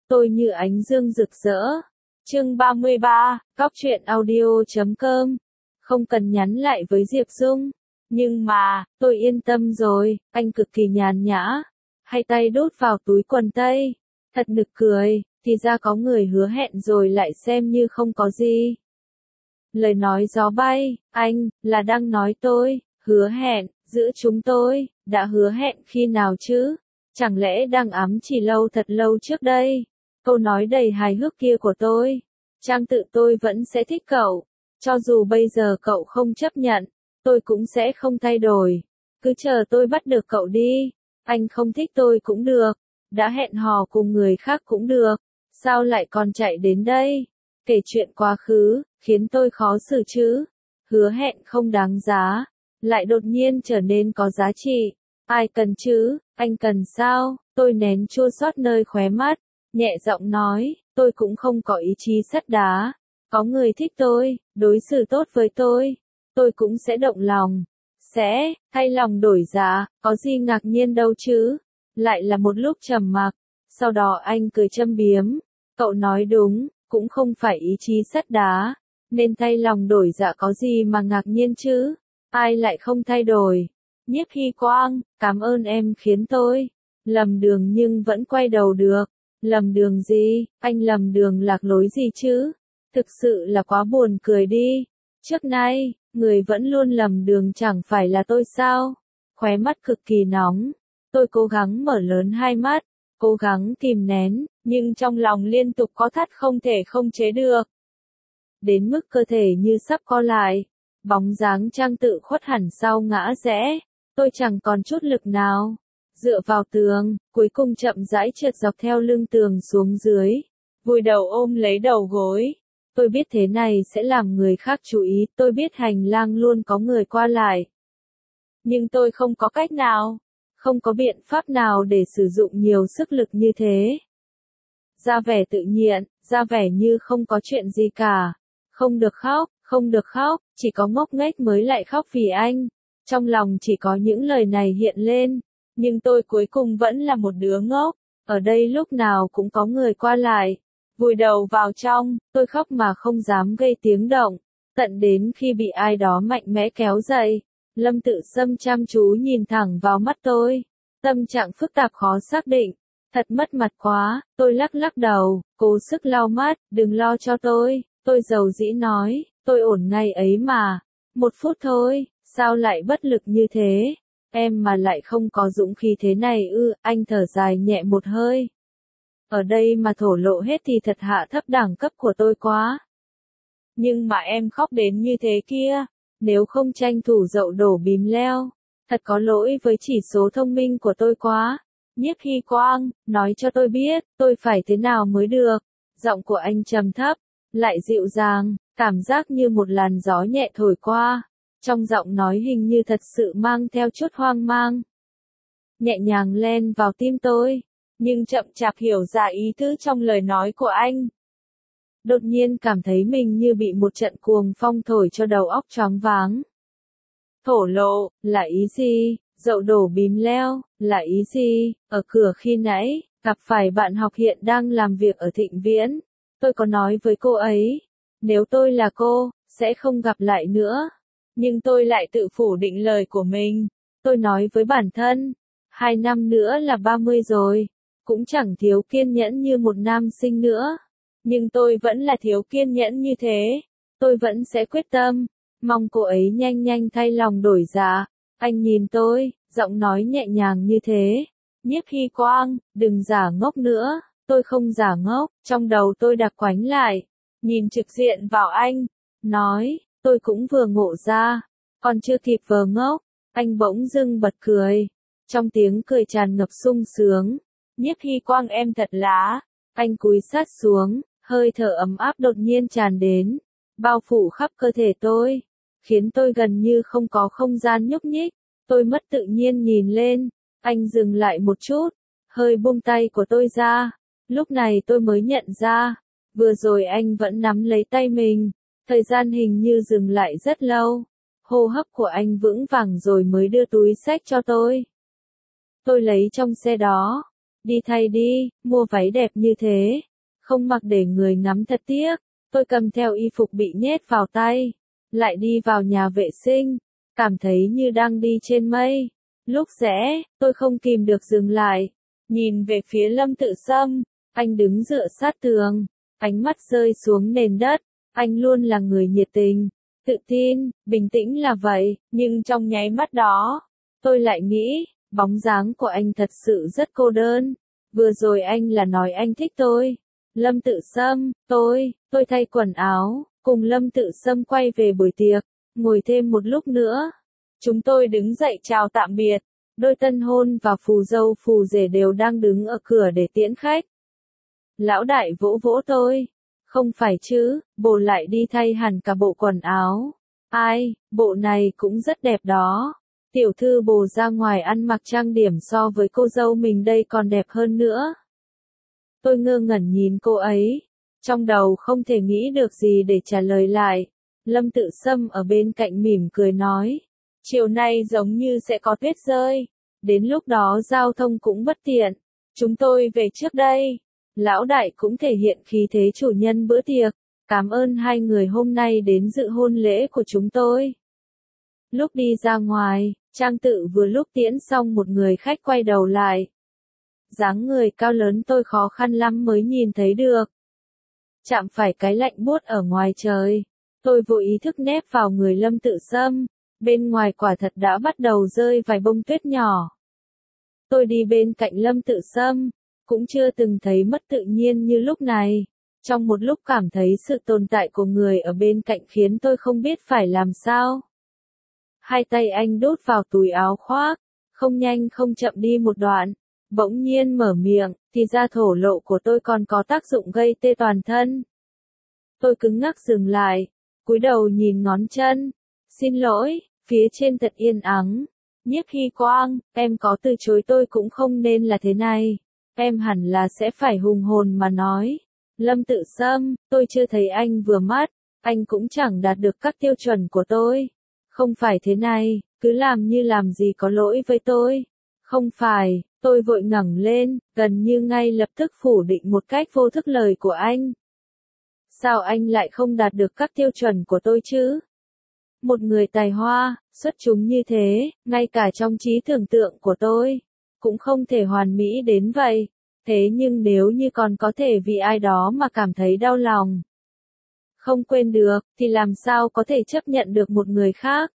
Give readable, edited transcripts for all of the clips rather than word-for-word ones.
tôi như ánh dương rực rỡ. Chương 33, Cóc truyện audio.com. Không cần nhắn lại với Diệp Dung. Nhưng mà, tôi yên tâm rồi, anh cực kỳ nhàn nhã. Hai tay đút vào túi quần tây. Thật nực cười, thì ra có người hứa hẹn rồi lại xem như không có gì. Lời nói gió bay, anh, là đang nói tôi, hứa hẹn, giữa chúng tôi, đã hứa hẹn khi nào chứ? Chẳng lẽ đang ám chỉ lâu thật lâu trước đây? Câu nói đầy hài hước kia của tôi. Trang tự tôi vẫn sẽ thích cậu. Cho dù bây giờ cậu không chấp nhận, tôi cũng sẽ không thay đổi. Cứ chờ tôi bắt được cậu đi. Anh không thích tôi cũng được. Đã hẹn hò cùng người khác cũng được. Sao lại còn chạy đến đây? Kể chuyện quá khứ, khiến tôi khó xử chứ. Hứa hẹn không đáng giá. Lại đột nhiên trở nên có giá trị. Ai cần chứ, anh cần sao? Tôi nén chua xót nơi khóe mắt. Nhẹ giọng nói, tôi cũng không có ý chí sắt đá. Có người thích tôi, đối xử tốt với tôi cũng sẽ động lòng. Sẽ, thay lòng đổi dạ, có gì ngạc nhiên đâu chứ. Lại là một lúc trầm mặc. Sau đó anh cười châm biếm. Cậu nói đúng, cũng không phải ý chí sắt đá. Nên thay lòng đổi dạ có gì mà ngạc nhiên chứ. Ai lại không thay đổi. Nhiếp Hy Quang, cảm ơn em khiến tôi lầm đường nhưng vẫn quay đầu được. Lầm đường gì, anh lầm đường lạc lối gì chứ? Thực sự là quá buồn cười đi. Trước nay, người vẫn luôn lầm đường chẳng phải là tôi sao? Khóe mắt cực kỳ nóng. Tôi cố gắng mở lớn hai mắt, cố gắng kìm nén, nhưng trong lòng liên tục có thắt không thể không chế được. Đến mức cơ thể như sắp co lại. Bóng dáng Trang tự khuất hẳn sau ngã rẽ. Tôi chẳng còn chút lực nào. Dựa vào tường, cuối cùng chậm rãi trượt dọc theo lưng tường xuống dưới. Vùi đầu ôm lấy đầu gối. Tôi biết thế này sẽ làm người khác chú ý, tôi biết hành lang luôn có người qua lại. Nhưng tôi không có cách nào, không có biện pháp nào để sử dụng nhiều sức lực như thế. Ra vẻ tự nhiên, ra vẻ như không có chuyện gì cả. Không được khóc, không được khóc, chỉ có ngốc nghếch mới lại khóc vì anh. Trong lòng chỉ có những lời này hiện lên. Nhưng tôi cuối cùng vẫn là một đứa ngốc. Ở đây lúc nào cũng có người qua lại. Vùi đầu vào trong, tôi khóc mà không dám gây tiếng động. Tận đến khi bị ai đó mạnh mẽ kéo dậy. Lâm Tự Sâm chăm chú nhìn thẳng vào mắt tôi. Tâm trạng phức tạp khó xác định. Thật mất mặt quá, tôi lắc lắc đầu, cố sức lau mắt, đừng lo cho tôi giàu dĩ nói, tôi ổn ngay ấy mà. 1 phút thôi, sao lại bất lực như thế? Em mà lại không có dũng khí thế này ư? Anh thở dài nhẹ một hơi. Ở đây mà thổ lộ hết thì thật hạ thấp đẳng cấp của tôi quá. Nhưng mà em khóc đến như thế kia, nếu không tranh thủ dậu đổ bìm leo, thật có lỗi với chỉ số thông minh của tôi quá. Nhiếp Hy Quang, nói cho tôi biết, tôi phải thế nào mới được. Giọng của anh trầm thấp, lại dịu dàng, cảm giác như một làn gió nhẹ thổi qua. Trong giọng nói hình như thật sự mang theo chút hoang mang. Nhẹ nhàng len vào tim tôi, nhưng chậm chạp hiểu ra ý tứ trong lời nói của anh. Đột nhiên cảm thấy mình như bị một trận cuồng phong thổi cho đầu óc choáng váng. Thổ lộ, là ý gì? Dậu đổ bìm leo, là ý gì? Ở cửa khi nãy, gặp phải bạn học hiện đang làm việc ở Thịnh Viễn. Tôi có nói với cô ấy, nếu tôi là cô, sẽ không gặp lại nữa. Nhưng tôi lại tự phủ định lời của mình. Tôi nói với bản thân, 2 năm nữa là 30 rồi. Cũng chẳng thiếu kiên nhẫn như một nam sinh nữa. Nhưng tôi vẫn là thiếu kiên nhẫn như thế. Tôi vẫn sẽ quyết tâm. Mong cô ấy nhanh nhanh thay lòng đổi dạ. Anh nhìn tôi, giọng nói nhẹ nhàng như thế. Nhiếp Hy Quang, đừng giả ngốc nữa. Tôi không giả ngốc. Trong đầu tôi đặc quánh lại. Nhìn trực diện vào anh. Nói, tôi cũng vừa ngộ ra. Còn chưa kịp vờ ngốc. Anh bỗng dưng bật cười. Trong tiếng cười tràn ngập sung sướng. Nhiếp Hy Quang em thật lá. Anh cúi sát xuống. Hơi thở ấm áp đột nhiên tràn đến. Bao phủ khắp cơ thể tôi. Khiến tôi gần như không có không gian nhúc nhích. Tôi mất tự nhiên nhìn lên. Anh dừng lại một chút. Hơi buông tay của tôi ra. Lúc này tôi mới nhận ra. Vừa rồi anh vẫn nắm lấy tay mình. Thời gian hình như dừng lại rất lâu. Hô hấp của anh vững vàng rồi mới đưa túi xách cho tôi. Tôi lấy trong xe đó. đi thay đi, mua váy đẹp như thế. Không mặc để người ngắm thật tiếc. Tôi cầm theo y phục bị nhét vào tay. Lại đi vào nhà vệ sinh. Cảm thấy như đang đi trên mây. Lúc rẽ, tôi không kìm được dừng lại. Nhìn về phía Lâm Tự Sâm. Anh đứng dựa sát tường. Ánh mắt rơi xuống nền đất. Anh luôn là người nhiệt tình, tự tin, bình tĩnh là vậy, nhưng trong nháy mắt đó, tôi lại nghĩ, bóng dáng của anh thật sự rất cô đơn. Vừa rồi anh là nói anh thích tôi. Lâm Tự Sâm, tôi thay quần áo, cùng Lâm Tự Sâm quay về buổi tiệc, ngồi thêm một lúc nữa. Chúng tôi đứng dậy chào tạm biệt, đôi tân hôn và phù dâu phù rể đều đang đứng ở cửa để tiễn khách. Lão đại vỗ vỗ tôi. Không phải chứ, bồ lại đi thay hẳn cả bộ quần áo. Ai, bộ này cũng rất đẹp đó. Tiểu thư bồ ra ngoài ăn mặc trang điểm so với cô dâu mình đây còn đẹp hơn nữa. Tôi ngơ ngẩn nhìn cô ấy. Trong đầu không thể nghĩ được gì để trả lời lại. Lâm Tự Sâm ở bên cạnh mỉm cười nói. Chiều nay giống như sẽ có tuyết rơi. Đến lúc đó giao thông cũng bất tiện. Chúng tôi về trước đây. Lão đại cũng thể hiện khí thế chủ nhân bữa tiệc. Cảm ơn hai người hôm nay đến dự hôn lễ của chúng tôi. Lúc đi ra ngoài, Trang Tự vừa lúc tiễn xong một người khách quay đầu lại. Dáng người cao lớn tôi khó khăn lắm mới nhìn thấy được. Chạm phải cái lạnh buốt ở ngoài trời. Tôi vô ý thức nép vào người Lâm Tự Sâm. Bên ngoài quả thật đã bắt đầu rơi vài bông tuyết nhỏ. Tôi đi bên cạnh Lâm Tự Sâm. Cũng chưa từng thấy mất tự nhiên như lúc này. Trong một lúc cảm thấy sự tồn tại của người ở bên cạnh khiến tôi không biết phải làm sao. Hai tay anh đút vào túi áo khoác, không nhanh không chậm đi một đoạn, bỗng nhiên mở miệng, thì ra thổ lộ của tôi còn có tác dụng gây tê toàn thân. Tôi cứng ngắc dừng lại, cúi đầu nhìn ngón chân. Xin lỗi, phía trên thật yên ắng. Nhiếp Hy Quang, em có từ chối tôi cũng không nên là thế này. Em hẳn là sẽ phải hùng hồn mà nói. Lâm Tự Sâm, tôi chưa thấy anh vừa mắt, anh cũng chẳng đạt được các tiêu chuẩn của tôi. Không phải thế này, cứ làm như làm gì có lỗi với tôi. Không phải, tôi vội ngẩng lên, gần như ngay lập tức phủ định một cách vô thức lời của anh. Sao anh lại không đạt được các tiêu chuẩn của tôi chứ? Một người tài hoa, xuất chúng như thế, ngay cả trong trí tưởng tượng của tôi, cũng không thể hoàn mỹ đến vậy. Thế nhưng nếu như còn có thể vì ai đó mà cảm thấy đau lòng, không quên được, thì làm sao có thể chấp nhận được một người khác?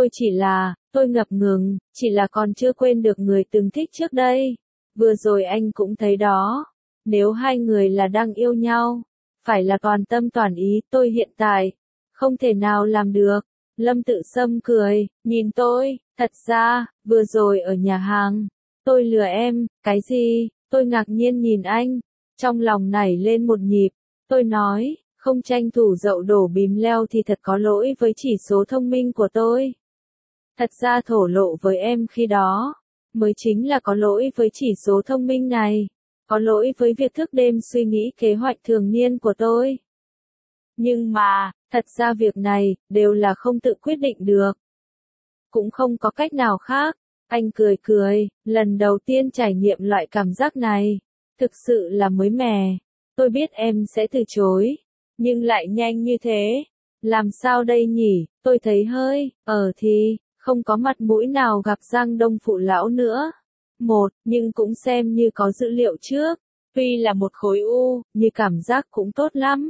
Tôi ngập ngừng, chỉ là còn chưa quên được người từng thích trước đây. Vừa rồi anh cũng thấy đó. Nếu hai người là đang yêu nhau, phải là toàn tâm toàn ý, tôi hiện tại không thể nào làm được. Lâm Tự Sâm cười, nhìn tôi, thật ra, vừa rồi ở nhà hàng, tôi lừa em, cái gì? Tôi ngạc nhiên nhìn anh, trong lòng nảy lên một nhịp. Tôi nói, không tranh thủ dậu đổ bìm leo thì thật có lỗi với chỉ số thông minh của tôi. Thật ra thổ lộ với em khi đó, mới chính là có lỗi với chỉ số thông minh này. Có lỗi với việc thức đêm suy nghĩ kế hoạch thường niên của tôi. Nhưng mà, thật ra việc này, đều là không tự quyết định được. Cũng không có cách nào khác. Anh cười cười, lần đầu tiên trải nghiệm loại cảm giác này. Thực sự là mới mẻ. Tôi biết em sẽ từ chối. Nhưng lại nhanh như thế. Làm sao đây nhỉ? Tôi thấy hơi, thì, không có mặt mũi nào gặp Giang Đông phụ lão nữa. Nhưng cũng xem như có dữ liệu trước. Tuy là một khối u, nhưng cảm giác cũng tốt lắm.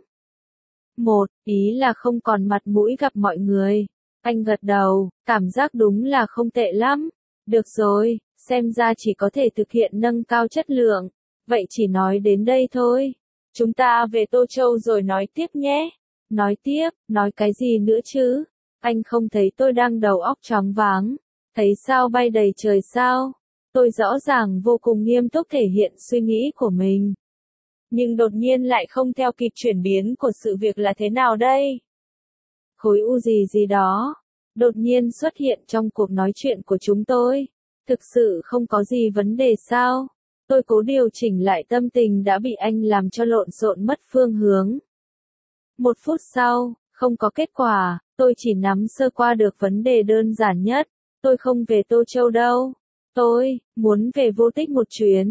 Ý là không còn mặt mũi gặp mọi người. Anh gật đầu, cảm giác đúng là không tệ lắm. Được rồi, xem ra chỉ có thể thực hiện nâng cao chất lượng. Vậy chỉ nói đến đây thôi. Chúng ta về Tô Châu rồi nói tiếp nhé. Nói tiếp, nói cái gì nữa chứ? Anh không thấy tôi đang đầu óc choáng váng. Thấy sao bay đầy trời sao? Tôi rõ ràng vô cùng nghiêm túc thể hiện suy nghĩ của mình. Nhưng đột nhiên lại không theo kịp chuyển biến của sự việc là thế nào đây? Khối u gì đó. Đột nhiên xuất hiện trong cuộc nói chuyện của chúng tôi. Thực sự không có gì vấn đề sao? Tôi cố điều chỉnh lại tâm tình đã bị anh làm cho lộn xộn mất phương hướng. 1 phút sau, không có kết quả, tôi chỉ nắm sơ qua được vấn đề đơn giản nhất. Tôi không về Tô Châu đâu. Tôi muốn về Vô Tích một chuyến.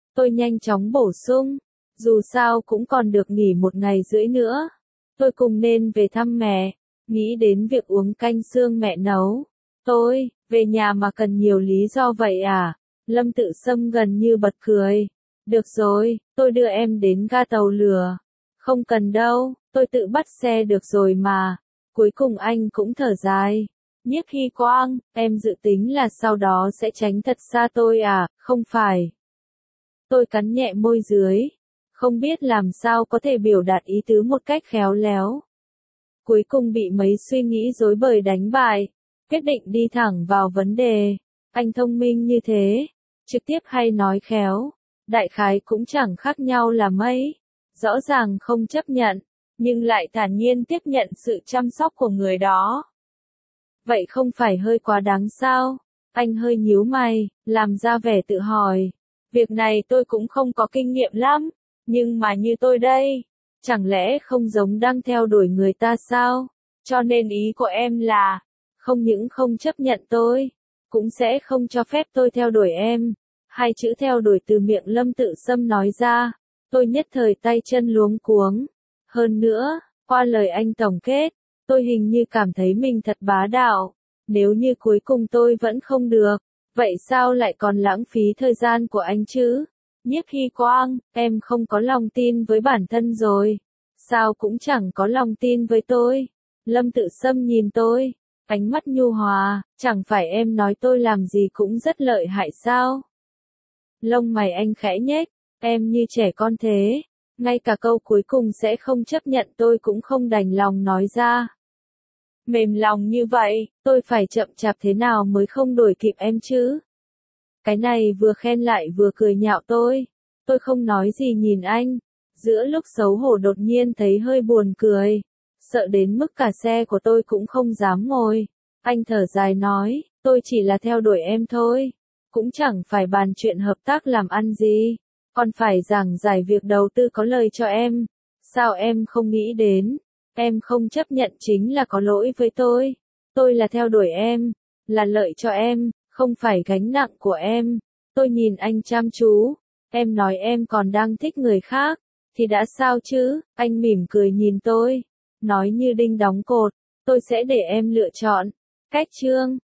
Tôi nhanh chóng bổ sung. Dù sao cũng còn được nghỉ 1 ngày rưỡi nữa. Tôi cùng nên về thăm mẹ. Nghĩ đến việc uống canh xương mẹ nấu. Tôi, về nhà mà cần nhiều lý do vậy à? Lâm Tự Sâm gần như bật cười. Được rồi, tôi đưa em đến ga tàu lửa. Không cần đâu, tôi tự bắt xe được rồi mà. Cuối cùng anh cũng thở dài. Nhiếp Hy Quang, em dự tính là sau đó sẽ tránh thật xa tôi à, không phải. Tôi cắn nhẹ môi dưới. Không biết làm sao có thể biểu đạt ý tứ một cách khéo léo. Cuối cùng bị mấy suy nghĩ rối bời đánh bại. Quyết định đi thẳng vào vấn đề. Anh thông minh như thế. Trực tiếp hay nói khéo. Đại khái cũng chẳng khác nhau là mấy. Rõ ràng không chấp nhận. Nhưng lại thản nhiên tiếp nhận sự chăm sóc của người đó. Vậy không phải hơi quá đáng sao? Anh hơi nhíu mày, làm ra vẻ tự hỏi. Việc này tôi cũng không có kinh nghiệm lắm. Nhưng mà như tôi đây, chẳng lẽ không giống đang theo đuổi người ta sao? Cho nên ý của em là, không những không chấp nhận tôi, cũng sẽ không cho phép tôi theo đuổi em. 2 chữ theo đuổi từ miệng Lâm Tự Sâm nói ra, tôi nhất thời tay chân luống cuống. Hơn nữa, qua lời anh tổng kết, tôi hình như cảm thấy mình thật bá đạo. Nếu như cuối cùng tôi vẫn không được, vậy sao lại còn lãng phí thời gian của anh chứ? Nhiếp Hy Quang, em không có lòng tin với bản thân rồi. Sao cũng chẳng có lòng tin với tôi. Lâm Tự Sâm nhìn tôi, ánh mắt nhu hòa, chẳng phải em nói tôi làm gì cũng rất lợi hại sao? Lông mày anh khẽ nhếch, em như trẻ con thế. Ngay cả câu cuối cùng sẽ không chấp nhận tôi cũng không đành lòng nói ra. Mềm lòng như vậy, tôi phải chậm chạp thế nào mới không đuổi kịp em chứ? Cái này vừa khen lại vừa cười nhạo tôi. Tôi không nói gì nhìn anh. Giữa lúc xấu hổ đột nhiên thấy hơi buồn cười. Sợ đến mức cả xe của tôi cũng không dám ngồi. Anh thở dài nói, tôi chỉ là theo đuổi em thôi. Cũng chẳng phải bàn chuyện hợp tác làm ăn gì. Còn phải giảng giải việc đầu tư có lời cho em. Sao em không nghĩ đến? Em không chấp nhận chính là có lỗi với tôi. Tôi là theo đuổi em. Là lợi cho em. Không phải gánh nặng của em. Tôi nhìn anh chăm chú. Em nói em còn đang thích người khác. Thì đã sao chứ? Anh mỉm cười nhìn tôi. Nói như đinh đóng cột. Tôi sẽ để em lựa chọn. Cách chương.